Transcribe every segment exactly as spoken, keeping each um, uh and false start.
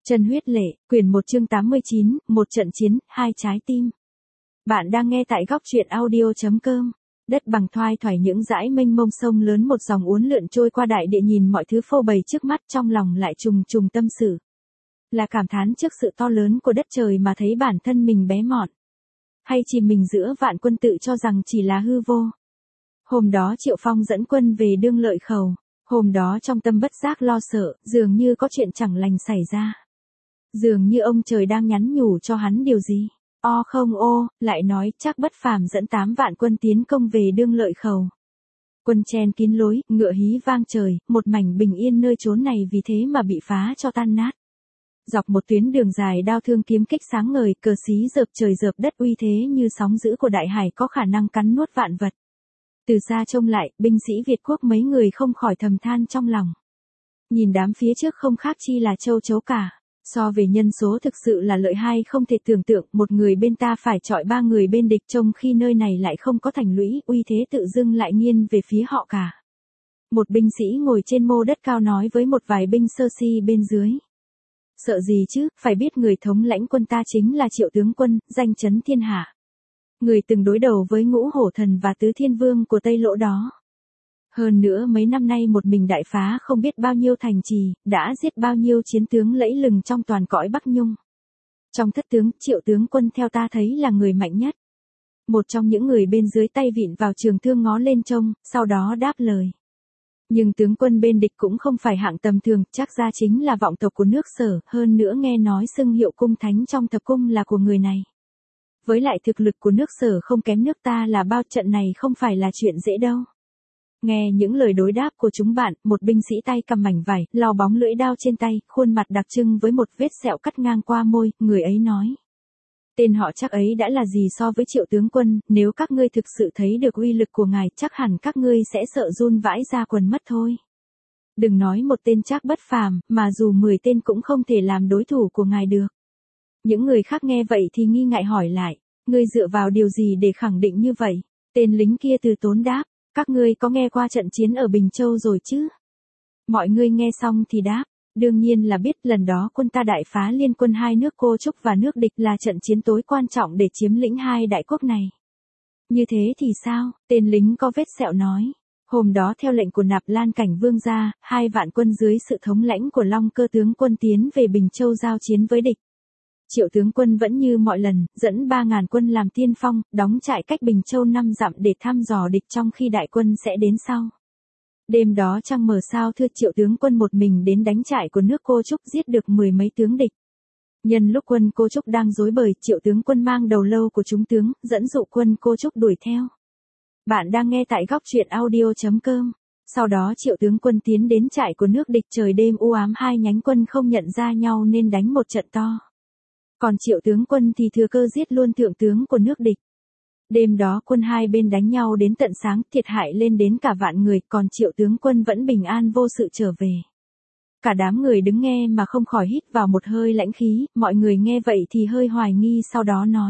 Chân huyết lệ, quyển một chương tám mươi chín, một trận chiến, hai trái tim. Bạn đang nghe tại góc truyện audio chấm com. Đất bằng thoai thoải những dãi mênh mông sông lớn một dòng uốn lượn trôi qua đại địa, nhìn mọi thứ phô bày trước mắt trong lòng lại trùng trùng tâm sự. Là cảm thán trước sự to lớn của đất trời mà thấy bản thân mình bé mọn. Hay chìm mình giữa vạn quân tự cho rằng chỉ là hư vô. Hôm đó Triệu Phong dẫn quân về Đương Lợi Khẩu. Hôm đó trong tâm bất giác lo sợ, dường như có chuyện chẳng lành xảy ra. Dường như ông trời đang nhắn nhủ cho hắn điều gì. O không ô, lại nói chắc Bất Phàm dẫn tám vạn quân tiến công về Đương Lợi Khẩu. Quân chen kín lối, ngựa hí vang trời, một mảnh bình yên nơi chốn này vì thế mà bị phá cho tan nát. Dọc một tuyến đường dài đao thương kiếm kích sáng ngời, cờ xí rợp trời rợp đất, uy thế như sóng dữ của đại hải có khả năng cắn nuốt vạn vật. Từ xa trông lại, binh sĩ Việt quốc mấy người không khỏi thầm than trong lòng. Nhìn đám phía trước không khác chi là châu chấu cả. So về nhân số thực sự là lợi hai không thể tưởng tượng, một người bên ta phải chọi ba người bên địch, trong khi nơi này lại không có thành lũy, uy thế tự dưng lại nghiêng về phía họ cả. Một binh sĩ ngồi trên mô đất cao nói với một vài binh sơ si bên dưới. Sợ gì chứ, phải biết người thống lãnh quân ta chính là Triệu tướng quân, danh chấn thiên hạ. Người từng đối đầu với Ngũ Hổ Thần và Tứ Thiên Vương của Tây Lỗ đó. Hơn nữa mấy năm nay một mình đại phá không biết bao nhiêu thành trì, đã giết bao nhiêu chiến tướng lẫy lừng trong toàn cõi Bắc Nhung. Trong thất tướng, Triệu tướng quân theo ta thấy là người mạnh nhất. Một trong những người bên dưới tay vịn vào trường thương ngó lên trông, sau đó đáp lời. Nhưng tướng quân bên địch cũng không phải hạng tầm thường, chắc ra chính là vọng tộc của nước Sở, hơn nữa nghe nói xưng hiệu cung thánh trong thập cung là của người này. Với lại thực lực của nước Sở không kém nước ta là bao, trận này không phải là chuyện dễ đâu. Nghe những lời đối đáp của chúng bạn, một binh sĩ tay cầm mảnh vải, lau bóng lưỡi đao trên tay, khuôn mặt đặc trưng với một vết sẹo cắt ngang qua môi, người ấy nói. Tên họ chắc ấy đã là gì so với Triệu tướng quân, nếu các ngươi thực sự thấy được uy lực của ngài, chắc hẳn các ngươi sẽ sợ run vãi ra quần mất thôi. Đừng nói một tên Trác Bất Phàm, mà dù mười tên cũng không thể làm đối thủ của ngài được. Những người khác nghe vậy thì nghi ngại hỏi lại, ngươi dựa vào điều gì để khẳng định như vậy? Tên lính kia từ tốn đáp. Các ngươi có nghe qua trận chiến ở Bình Châu rồi chứ? Mọi người nghe xong thì đáp, đương nhiên là biết, lần đó quân ta đại phá liên quân hai nước Cô Trúc và nước địch, là trận chiến tối quan trọng để chiếm lĩnh hai đại quốc này. Như thế thì sao? Tên lính có vết sẹo nói. Hôm đó theo lệnh của Nạp Lan Cảnh Vương gia, hai vạn quân dưới sự thống lãnh của Long Cơ tướng quân tiến về Bình Châu giao chiến với địch. Triệu tướng quân vẫn như mọi lần, dẫn ba ngàn quân làm tiên phong, đóng trại cách Bình Châu năm dặm để thăm dò địch trong khi đại quân sẽ đến sau. Đêm đó trăng mờ sao thưa, Triệu tướng quân một mình đến đánh trại của nước Cô Trúc, giết được mười mấy tướng địch. Nhân lúc quân Cô Trúc đang rối bời, Triệu tướng quân mang đầu lâu của chúng tướng, dẫn dụ quân Cô Trúc đuổi theo. Bạn đang nghe tại góc truyện audio chấm com. Sau đó Triệu tướng quân tiến đến trại của nước địch, trời đêm u ám, hai nhánh quân không nhận ra nhau nên đánh một trận to. Còn Triệu tướng quân thì thừa cơ giết luôn thượng tướng của nước địch. Đêm đó quân hai bên đánh nhau đến tận sáng, thiệt hại lên đến cả vạn người, còn Triệu tướng quân vẫn bình an vô sự trở về. Cả đám người đứng nghe mà không khỏi hít vào một hơi lãnh khí, mọi người nghe vậy thì hơi hoài nghi, sau đó nói.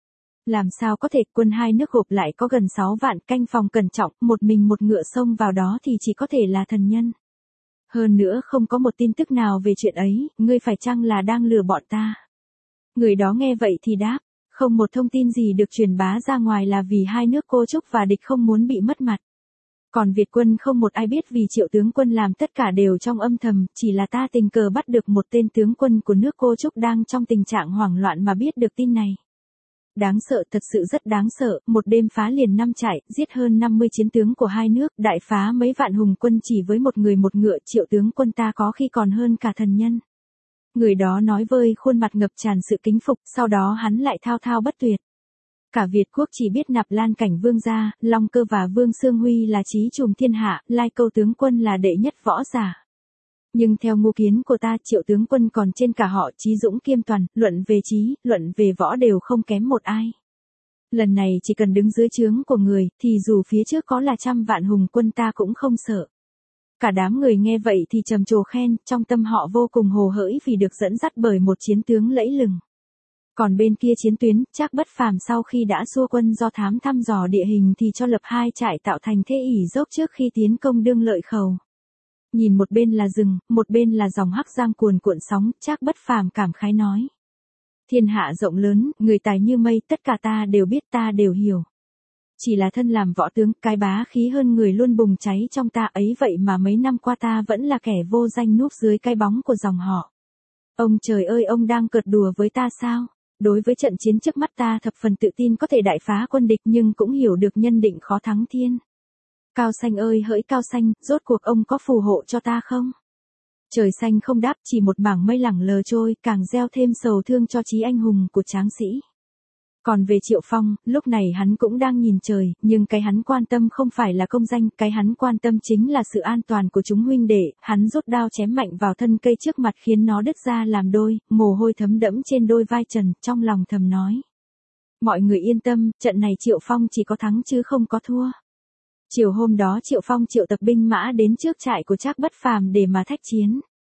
Làm sao có thể, quân hai nước gộp lại có gần sáu vạn, canh phòng cẩn trọng, một mình một ngựa xông vào đó thì chỉ có thể là thần nhân. Hơn nữa không có một tin tức nào về chuyện ấy, ngươi phải chăng là đang lừa bọn ta? Người đó nghe vậy thì đáp, không một thông tin gì được truyền bá ra ngoài là vì hai nước Cô Trúc và địch không muốn bị mất mặt. Còn Việt quân không một ai biết vì Triệu tướng quân làm tất cả đều trong âm thầm, chỉ là ta tình cờ bắt được một tên tướng quân của nước Cô Trúc đang trong tình trạng hoảng loạn mà biết được tin này. Đáng sợ, thật sự rất đáng sợ, một đêm phá liền năm trại, giết hơn năm mươi chiến tướng của hai nước, đại phá mấy vạn hùng quân chỉ với một người một ngựa, Triệu tướng quân ta có khi còn hơn cả thần nhân. Người đó nói với khuôn mặt ngập tràn sự kính phục, sau đó hắn lại thao thao bất tuyệt. Cả Việt quốc chỉ biết Nạp Lan Cảnh Vương gia, Long Cơ và Vương Xương Huy là chí trùm thiên hạ, Lai Câu tướng quân là đệ nhất võ giả. Nhưng theo ngũ kiến của ta, Triệu tướng quân còn trên cả họ, chí dũng kiêm toàn, luận về chí, luận về võ đều không kém một ai. Lần này chỉ cần đứng dưới trướng của người, thì dù phía trước có là trăm vạn hùng quân ta cũng không sợ. Cả đám người nghe vậy thì trầm trồ khen, trong tâm họ vô cùng hồ hởi vì được dẫn dắt bởi một chiến tướng lẫy lừng. Còn bên kia chiến tuyến, Trác Bất Phàm sau khi đã xua quân do thám thăm dò địa hình thì cho lập hai trại tạo thành thế ỷ dốc trước khi tiến công Đương Lợi Khẩu. Nhìn một bên là rừng, một bên là dòng Hắc Giang cuồn cuộn sóng, Trác Bất Phàm cảm khái nói. Thiên hạ rộng lớn, người tài như mây, tất cả ta đều biết, ta đều hiểu. Chỉ là thân làm võ tướng, cái bá khí hơn người luôn bùng cháy trong ta ấy, vậy mà mấy năm qua ta vẫn là kẻ vô danh núp dưới cái bóng của dòng họ. Ông trời ơi, ông đang cợt đùa với ta sao? Đối với trận chiến trước mắt ta thập phần tự tin có thể đại phá quân địch, nhưng cũng hiểu được nhân định khó thắng thiên. Cao xanh ơi hỡi cao xanh, rốt cuộc ông có phù hộ cho ta không? Trời xanh không đáp, chỉ một mảng mây lẳng lờ trôi, càng gieo thêm sầu thương cho chí anh hùng của tráng sĩ. Còn về Triệu Phong, lúc này hắn cũng đang nhìn trời, nhưng cái hắn quan tâm không phải là công danh, cái hắn quan tâm chính là sự an toàn của chúng huynh đệ. Hắn rút đao chém mạnh vào thân cây trước mặt khiến nó đứt ra làm đôi, mồ hôi thấm đẫm trên đôi vai trần, trong lòng thầm nói. Mọi người yên tâm, trận này Triệu Phong chỉ có thắng chứ không có thua. Chiều hôm đó Triệu Phong triệu tập binh mã đến trước trại của Trác Bất Phàm để mà thách chiến.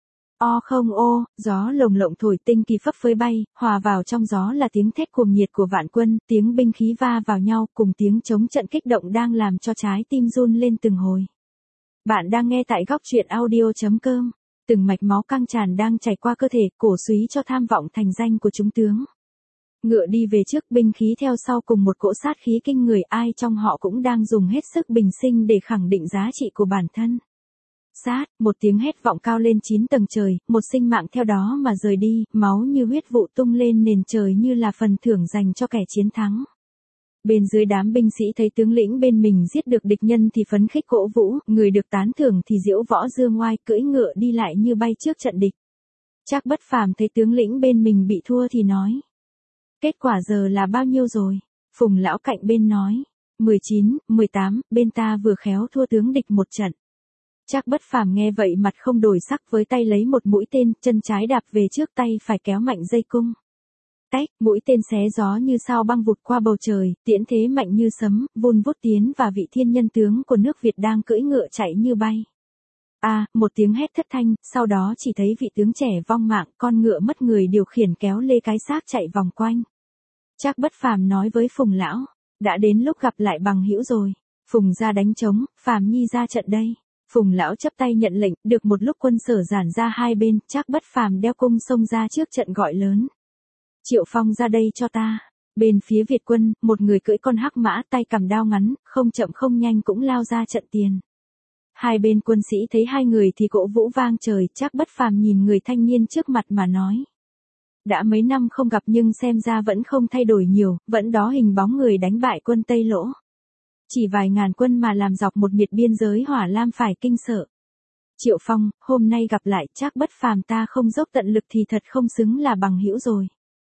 O không ô, gió lồng lộng thổi tinh kỳ phấp phới bay, hòa vào trong gió là tiếng thét cuồng nhiệt của vạn quân, tiếng binh khí va vào nhau cùng tiếng chống trận kích động đang làm cho trái tim run lên từng hồi. Bạn đang nghe tại góc truyện audio chấm com, từng mạch máu căng tràn đang chảy qua cơ thể, cổ súy cho tham vọng thành danh của chúng tướng. Ngựa đi về trước, binh khí theo sau cùng một cỗ sát khí kinh người, ai trong họ cũng đang dùng hết sức bình sinh để khẳng định giá trị của bản thân. Sát, một tiếng hét vọng cao lên chín tầng trời, một sinh mạng theo đó mà rời đi, máu như huyết vụ tung lên nền trời như là phần thưởng dành cho kẻ chiến thắng. Bên dưới đám binh sĩ thấy tướng lĩnh bên mình giết được địch nhân thì phấn khích cổ vũ, người được tán thưởng thì diễu võ dương ngoai, cưỡi ngựa đi lại như bay trước trận địch. Trác Bất Phàm thấy tướng lĩnh bên mình bị thua thì nói. Kết quả giờ là bao nhiêu rồi? Phùng lão cạnh bên nói. mười chín, mười tám, bên ta vừa khéo thua tướng địch một trận. Trác Bất Phàm nghe vậy mặt không đổi sắc, với tay lấy một mũi tên, chân trái đạp về trước, tay phải kéo mạnh dây cung. Tách, mũi tên xé gió như sao băng vụt qua bầu trời, tiễn thế mạnh như sấm, vun vút tiến và vị thiên nhân tướng của nước Việt đang cưỡi ngựa chạy như bay. A, à, một tiếng hét thất thanh, sau đó chỉ thấy vị tướng trẻ vong mạng, con ngựa mất người điều khiển kéo lê cái xác chạy vòng quanh. Trác Bất Phàm nói với Phùng lão, đã đến lúc gặp lại bằng hữu rồi. Phùng ra đánh trống, Phàm nhi ra trận đây. Phùng lão chấp tay nhận lệnh, được một lúc quân sở giản ra hai bên, Trác Bất Phàm đeo cung xông ra trước trận gọi lớn. Triệu Phong ra đây cho ta. Bên phía Việt quân, một người cưỡi con hắc mã, tay cầm đao ngắn, không chậm không nhanh cũng lao ra trận tiền. Hai bên quân sĩ thấy hai người thì cổ vũ vang trời, Trác Bất Phàm nhìn người thanh niên trước mặt mà nói. Đã mấy năm không gặp nhưng xem ra vẫn không thay đổi nhiều, vẫn đó hình bóng người đánh bại quân Tây Lỗ. Chỉ vài ngàn quân mà làm dọc một miệt biên giới Hỏa Lam phải kinh sợ. Triệu Phong, hôm nay gặp lại, Trác Bất Phàm ta không dốc tận lực thì thật không xứng là bằng hữu rồi.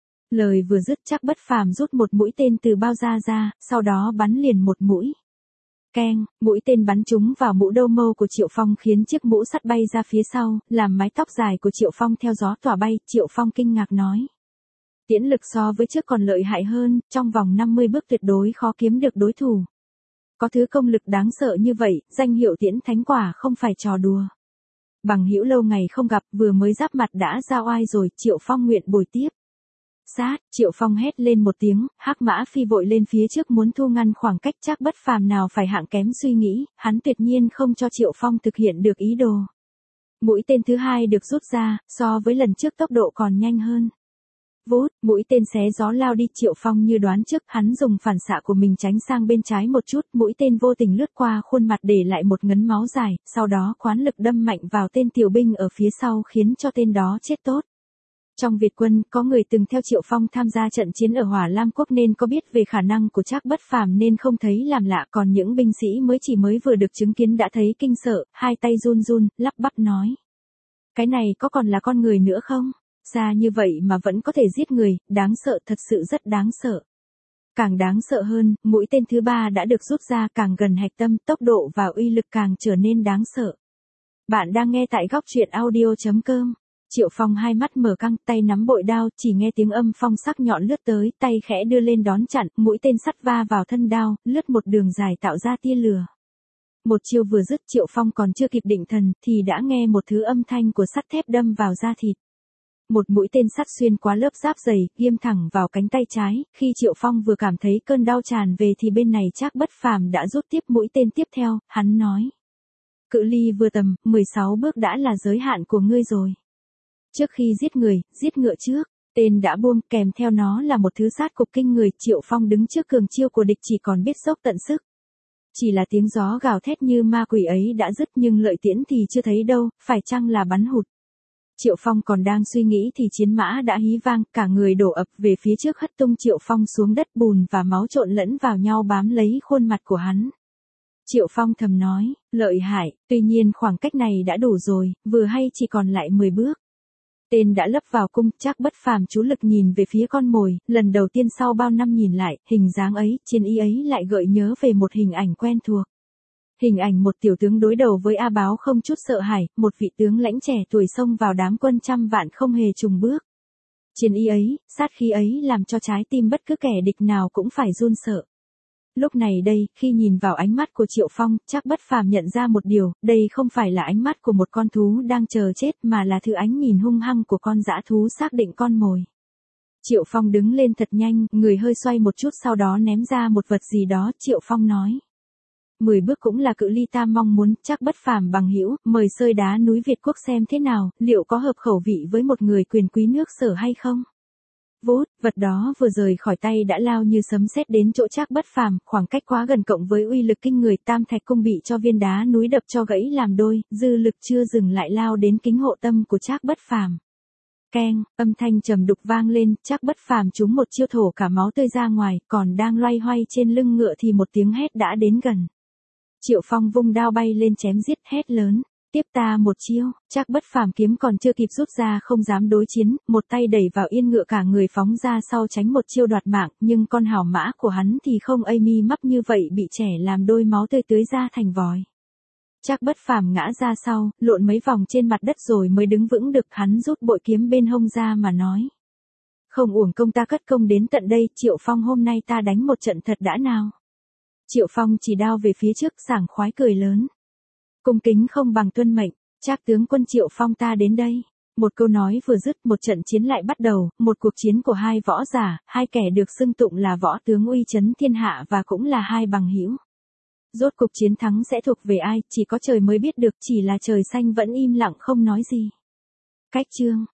Lời vừa dứt, Trác Bất Phàm rút một mũi tên từ bao da ra, sau đó bắn liền một mũi. Keng, mũi tên bắn trúng vào mũ đâu mâu của Triệu Phong khiến chiếc mũ sắt bay ra phía sau, làm mái tóc dài của Triệu Phong theo gió tỏa bay. Triệu Phong kinh ngạc nói. Tiễn lực so với trước còn lợi hại hơn, trong vòng năm mươi bước tuyệt đối khó kiếm được đối thủ. Có thứ công lực đáng sợ như vậy, danh hiệu Tiễn Thánh quả không phải trò đùa. Bằng hữu lâu ngày không gặp, vừa mới giáp mặt đã ra oai rồi, Triệu Phong nguyện bồi tiếp. Sát, Triệu Phong hét lên một tiếng, hắc mã phi vội lên phía trước muốn thu ngăn khoảng cách. Trác Bất Phàm nào phải hạng kém suy nghĩ, hắn tuyệt nhiên không cho Triệu Phong thực hiện được ý đồ. Mũi tên thứ hai được rút ra, so với lần trước tốc độ còn nhanh hơn. Vút, mũi tên xé gió lao đi. Triệu Phong như đoán trước, hắn dùng phản xạ của mình tránh sang bên trái một chút, mũi tên vô tình lướt qua khuôn mặt để lại một ngấn máu dài, sau đó khoán lực đâm mạnh vào tên tiểu binh ở phía sau khiến cho tên đó chết tốt. Trong Việt quân, có người từng theo Triệu Phong tham gia trận chiến ở Hỏa Lam Quốc nên có biết về khả năng của Trác Bất Phàm nên không thấy làm lạ, còn những binh sĩ mới chỉ mới vừa được chứng kiến đã thấy kinh sợ, hai tay run run, lắp bắp nói. Cái này có còn là con người nữa không? Xa như vậy mà vẫn có thể giết người, đáng sợ, thật sự rất đáng sợ. Càng đáng sợ hơn, mũi tên thứ ba đã được rút ra, càng gần hạch tâm, tốc độ và uy lực càng trở nên đáng sợ. Bạn đang nghe tại góc truyện audio chấm com. Triệu Phong hai mắt mở căng, tay nắm bội đao, chỉ nghe tiếng âm phong sắc nhọn lướt tới, tay khẽ đưa lên đón chặn, mũi tên sắt va vào thân đao, lướt một đường dài tạo ra tia lửa. Một chiêu vừa dứt, Triệu Phong còn chưa kịp định thần, thì đã nghe một thứ âm thanh của sắt thép đâm vào da thịt. Một mũi tên sắt xuyên qua lớp giáp dày, ghim thẳng vào cánh tay trái, khi Triệu Phong vừa cảm thấy cơn đau tràn về thì bên này Trác Bất Phàm đã rút tiếp mũi tên tiếp theo, hắn nói. Cự ly vừa tầm, mười sáu bước đã là giới hạn của ngươi rồi. Trước khi giết người, giết ngựa trước. Tên đã buông, kèm theo nó là một thứ sát cục kinh người. Triệu Phong đứng trước cường chiêu của địch chỉ còn biết dốc tận sức. Chỉ là tiếng gió gào thét như ma quỷ ấy đã dứt, nhưng lợi tiễn thì chưa thấy đâu, phải chăng là bắn hụt. Triệu Phong còn đang suy nghĩ thì chiến mã đã hí vang, cả người đổ ập về phía trước, hất tung Triệu Phong xuống đất, bùn và máu trộn lẫn vào nhau bám lấy khuôn mặt của hắn. Triệu Phong thầm nói, lợi hại, tuy nhiên khoảng cách này đã đủ rồi, vừa hay chỉ còn lại mười bước. Tên đã lấp vào cung, Trác Bất Phàm chú lực nhìn về phía con mồi, lần đầu tiên sau bao năm nhìn lại, hình dáng ấy, chiến ý ấy lại gợi nhớ về một hình ảnh quen thuộc. Hình ảnh một tiểu tướng đối đầu với A Báo không chút sợ hãi, một vị tướng lãnh trẻ tuổi xông vào đám quân trăm vạn không hề chùng bước. Chiến ý ấy, sát khí ấy làm cho trái tim bất cứ kẻ địch nào cũng phải run sợ. Lúc này đây, khi nhìn vào ánh mắt của Triệu Phong, Trác Bất Phàm nhận ra một điều, đây không phải là ánh mắt của một con thú đang chờ chết mà là thứ ánh nhìn hung hăng của con dã thú xác định con mồi. Triệu Phong đứng lên thật nhanh, người hơi xoay một chút sau đó ném ra một vật gì đó. Triệu Phong nói, mười bước cũng là cự ly ta mong muốn. Trác Bất Phàm bằng hữu, mời sơi đá núi Việt Quốc xem thế nào, liệu có hợp khẩu vị với một người quyền quý nước Sở hay không? Vút, vật đó vừa rời khỏi tay đã lao như sấm sét đến chỗ Trác Bất Phàm, khoảng cách quá gần cộng với uy lực kinh người, Tam Thạch cung bị cho viên đá núi đập cho gãy làm đôi, dư lực chưa dừng lại lao đến kính hộ tâm của Trác Bất Phàm. Keng, âm thanh trầm đục vang lên, Trác Bất Phàm trúng một chiêu thổ cả máu tươi ra ngoài, còn đang loay hoay trên lưng ngựa thì một tiếng hét đã đến gần. Triệu Phong vung đao bay lên chém giết, hét lớn, tiếp ta một chiêu. Trác Bất Phàm kiếm còn chưa kịp rút ra không dám đối chiến, một tay đẩy vào yên ngựa, cả người phóng ra sau tránh một chiêu đoạt mạng, nhưng con hảo mã của hắn thì không ây mi mắp như vậy, bị trẻ làm đôi, máu tươi tưới ra thành vòi. Trác Bất Phàm ngã ra sau, lộn mấy vòng trên mặt đất rồi mới đứng vững được, hắn rút bội kiếm bên hông ra mà nói, không uổng công ta cất công đến tận đây, Triệu Phong, hôm nay ta đánh một trận thật đã nào. Triệu Phong chỉ đao về phía trước, sảng khoái cười lớn, cung kính không bằng tuân mệnh. Trác tướng quân, Triệu Phong ta đến đây. Một câu nói vừa dứt, một trận chiến lại bắt đầu, một cuộc chiến của hai võ giả, hai kẻ được xưng tụng là võ tướng uy chấn thiên hạ và cũng là hai bằng hữu. Rốt cuộc chiến thắng sẽ thuộc về ai, chỉ có trời mới biết được, chỉ là trời xanh vẫn im lặng không nói gì. Cách chương